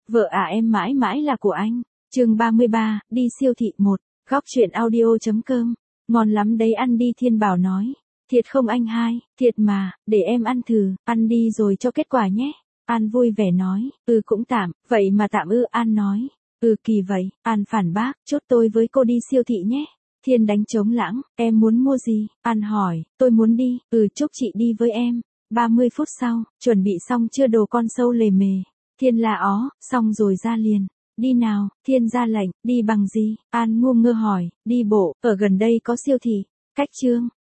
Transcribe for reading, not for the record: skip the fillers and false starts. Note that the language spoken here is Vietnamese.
Vợ à em mãi mãi là của anh. Chương 33, đi siêu thị 1. Góc truyện audio.com. Ngon lắm đấy ăn đi Thiên Bảo nói. Thiệt không anh hai, thiệt mà, để em ăn thử, ăn đi rồi cho kết quả nhé. An vui vẻ nói, cũng tạm, vậy mà tạm An nói. Kỳ vậy, An phản bác, chốt tôi với cô đi siêu thị nhé. Thiên đánh trống lãng, em muốn mua gì? An hỏi, tôi muốn đi, chúc chị đi với em. 30 phút sau, chuẩn bị xong chưa đồ con sâu lề mề. Thiên la ó, xong rồi ra liền. Đi nào, Thiên ra lệnh, đi bằng gì? An ngu ngơ hỏi, đi bộ, ở gần đây có siêu thị. Cách Trương,